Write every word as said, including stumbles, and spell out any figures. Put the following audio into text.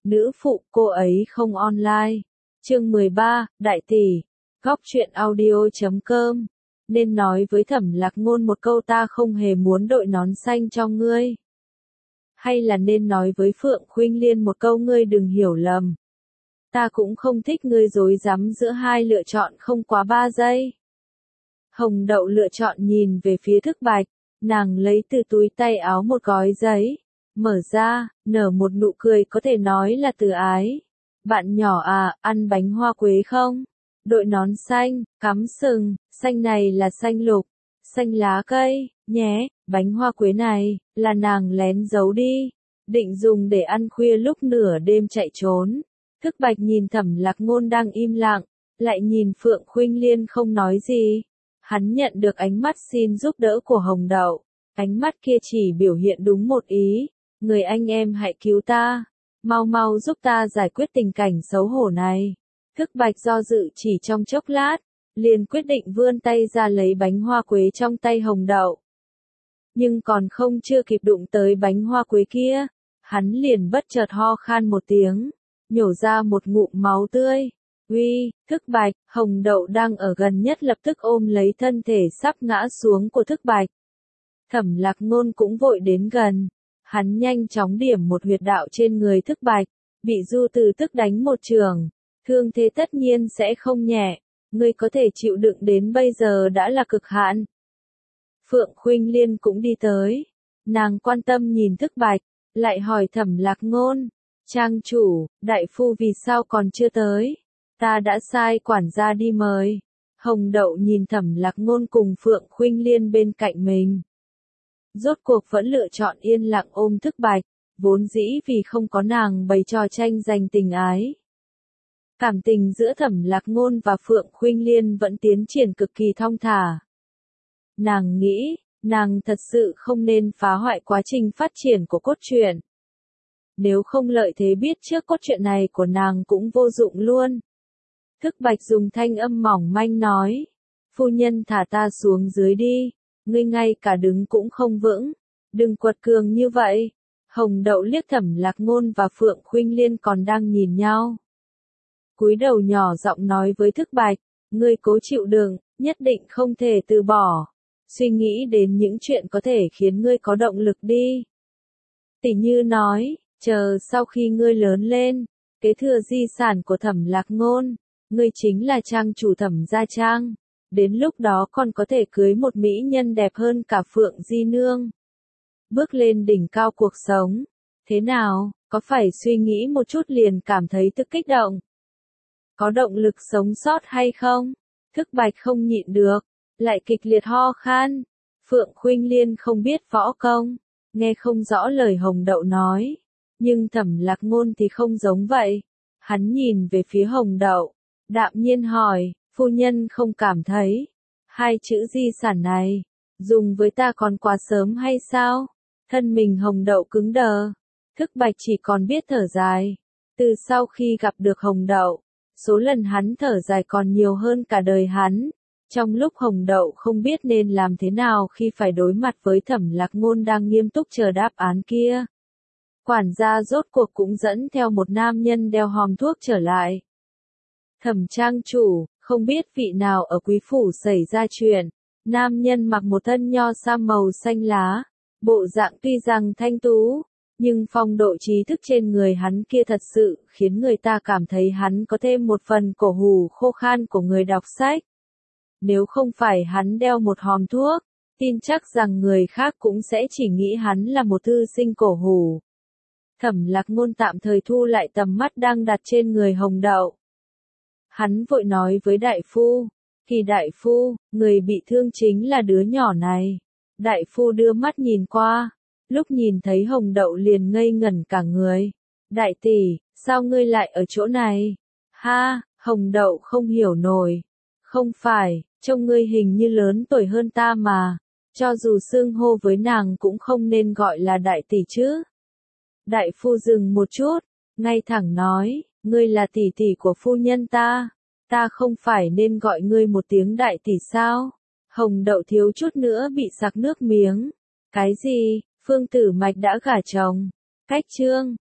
Nữ phụ, cô ấy không online. Chương mười ba, Đại tỷ. Góc truyện audio chấm com. Nên nói với Thẩm Lạc Ngôn một câu ta không hề muốn đội nón xanh cho ngươi. Hay là nên nói với Phượng Khuynh Liên một câu ngươi đừng hiểu lầm. Ta cũng không thích ngươi rối rắm giữa hai lựa chọn không quá ba giây. Hồng Đậu lựa chọn nhìn về phía Thức Bạch, nàng lấy từ túi tay áo một gói giấy, mở ra, nở một nụ cười có thể nói là từ ái. Bạn nhỏ à, ăn bánh hoa quế không? Đội nón xanh, cắm sừng, xanh này là xanh lục, xanh lá cây, nhé, bánh hoa quế này, là nàng lén giấu đi, định dùng để ăn khuya lúc nửa đêm chạy trốn. Thức Bạch nhìn Thẩm Lạc Ngôn đang im lặng, lại nhìn Phượng Khuynh Liên không nói gì. Hắn nhận được ánh mắt xin giúp đỡ của Hồng Đậu, ánh mắt kia chỉ biểu hiện đúng một ý, người anh em hãy cứu ta, mau mau giúp ta giải quyết tình cảnh xấu hổ này. Thức Bạch do dự chỉ trong chốc lát, liền quyết định vươn tay ra lấy bánh hoa quế trong tay Hồng Đậu. Nhưng còn không chưa kịp đụng tới bánh hoa quế kia, hắn liền bất chợt ho khan một tiếng, nhổ ra một ngụm máu tươi. Uy, Thức Bạch, Hồng Đậu đang ở gần nhất lập tức ôm lấy thân thể sắp ngã xuống của Thức Bạch. Thẩm Lạc Ngôn cũng vội đến gần, hắn nhanh chóng điểm một huyệt đạo trên người Thức Bạch, bị Du Từ Tức đánh một trường, thương thế tất nhiên sẽ không nhẹ, ngươi có thể chịu đựng đến bây giờ đã là cực hạn. Phượng Khuynh Liên cũng đi tới, nàng quan tâm nhìn Thức Bạch, lại hỏi Thẩm Lạc Ngôn, trang chủ, đại phu vì sao còn chưa tới? Ta đã sai quản gia đi mời. Hồng Đậu nhìn Thẩm Lạc Ngôn cùng Phượng Khuynh Liên bên cạnh mình. Rốt cuộc vẫn lựa chọn yên lặng ôm Thức Bạch, vốn dĩ vì không có nàng bày trò tranh giành tình ái. Cảm tình giữa Thẩm Lạc Ngôn và Phượng Khuynh Liên vẫn tiến triển cực kỳ thong thả. Nàng nghĩ, nàng thật sự không nên phá hoại quá trình phát triển của cốt truyện. Nếu không lợi thế biết trước cốt truyện này của nàng cũng vô dụng luôn. Thức Bạch dùng thanh âm mỏng manh nói, phu nhân thả ta xuống dưới đi, ngươi ngay cả đứng cũng không vững, đừng quật cường như vậy. Hồng Đậu liếc Thẩm Lạc Ngôn và Phượng Khuynh Liên còn đang nhìn nhau. Cúi đầu nhỏ giọng nói với Thức Bạch, ngươi cố chịu đựng, nhất định không thể từ bỏ, suy nghĩ đến những chuyện có thể khiến ngươi có động lực đi. Tỉ như nói, chờ sau khi ngươi lớn lên, kế thừa di sản của Thẩm Lạc Ngôn, ngươi chính là trang chủ Thẩm gia trang, đến lúc đó còn có thể cưới một mỹ nhân đẹp hơn cả Phượng Di Nương. Bước lên đỉnh cao cuộc sống, thế nào, có phải suy nghĩ một chút liền cảm thấy tức kích động? Có động lực sống sót hay không? Thức Bạch không nhịn được, lại kịch liệt ho khan. Phượng Khuynh Liên không biết võ công, nghe không rõ lời Hồng Đậu nói, nhưng Thẩm Lạc Ngôn thì không giống vậy. Hắn nhìn về phía Hồng Đậu, đạm nhiên hỏi, phu nhân không cảm thấy, hai chữ di sản này, dùng với ta còn quá sớm hay sao? Thân mình Hồng Đậu cứng đờ, Thức Bạch chỉ còn biết thở dài. Từ sau khi gặp được Hồng Đậu, số lần hắn thở dài còn nhiều hơn cả đời hắn. Trong lúc Hồng Đậu không biết nên làm thế nào khi phải đối mặt với Thẩm Lạc Ngôn đang nghiêm túc chờ đáp án kia. Quản gia rốt cuộc cũng dẫn theo một nam nhân đeo hòm thuốc trở lại. Thẩm trang chủ, không biết vị nào ở quý phủ xảy ra chuyện. Nam nhân mặc một thân nho sa màu xanh lá, bộ dạng tuy rằng thanh tú, nhưng phong độ trí thức trên người hắn kia thật sự khiến người ta cảm thấy hắn có thêm một phần cổ hủ khô khan của người đọc sách. Nếu không phải hắn đeo một hòm thuốc, tin chắc rằng người khác cũng sẽ chỉ nghĩ hắn là một thư sinh cổ hủ. Thẩm Lạc Ngôn tạm thời thu lại tầm mắt đang đặt trên người Hồng Đậu. Hắn vội nói với đại phu, thì đại phu, người bị thương chính là đứa nhỏ này. Đại phu đưa mắt nhìn qua, lúc nhìn thấy Hồng Đậu liền ngây ngẩn cả người. Đại tỷ, sao ngươi lại ở chỗ này? Ha, Hồng Đậu không hiểu nổi. Không phải, trông ngươi hình như lớn tuổi hơn ta mà, cho dù xưng hô với nàng cũng không nên gọi là đại tỷ chứ. Đại phu dừng một chút, ngay thẳng nói, ngươi là tỷ tỷ của phu nhân ta, ta không phải nên gọi ngươi một tiếng đại tỷ sao? Hồng Đậu thiếu chút nữa bị sặc nước miếng. Cái gì, Phương Tử Mạch đã gả chồng? Cách chương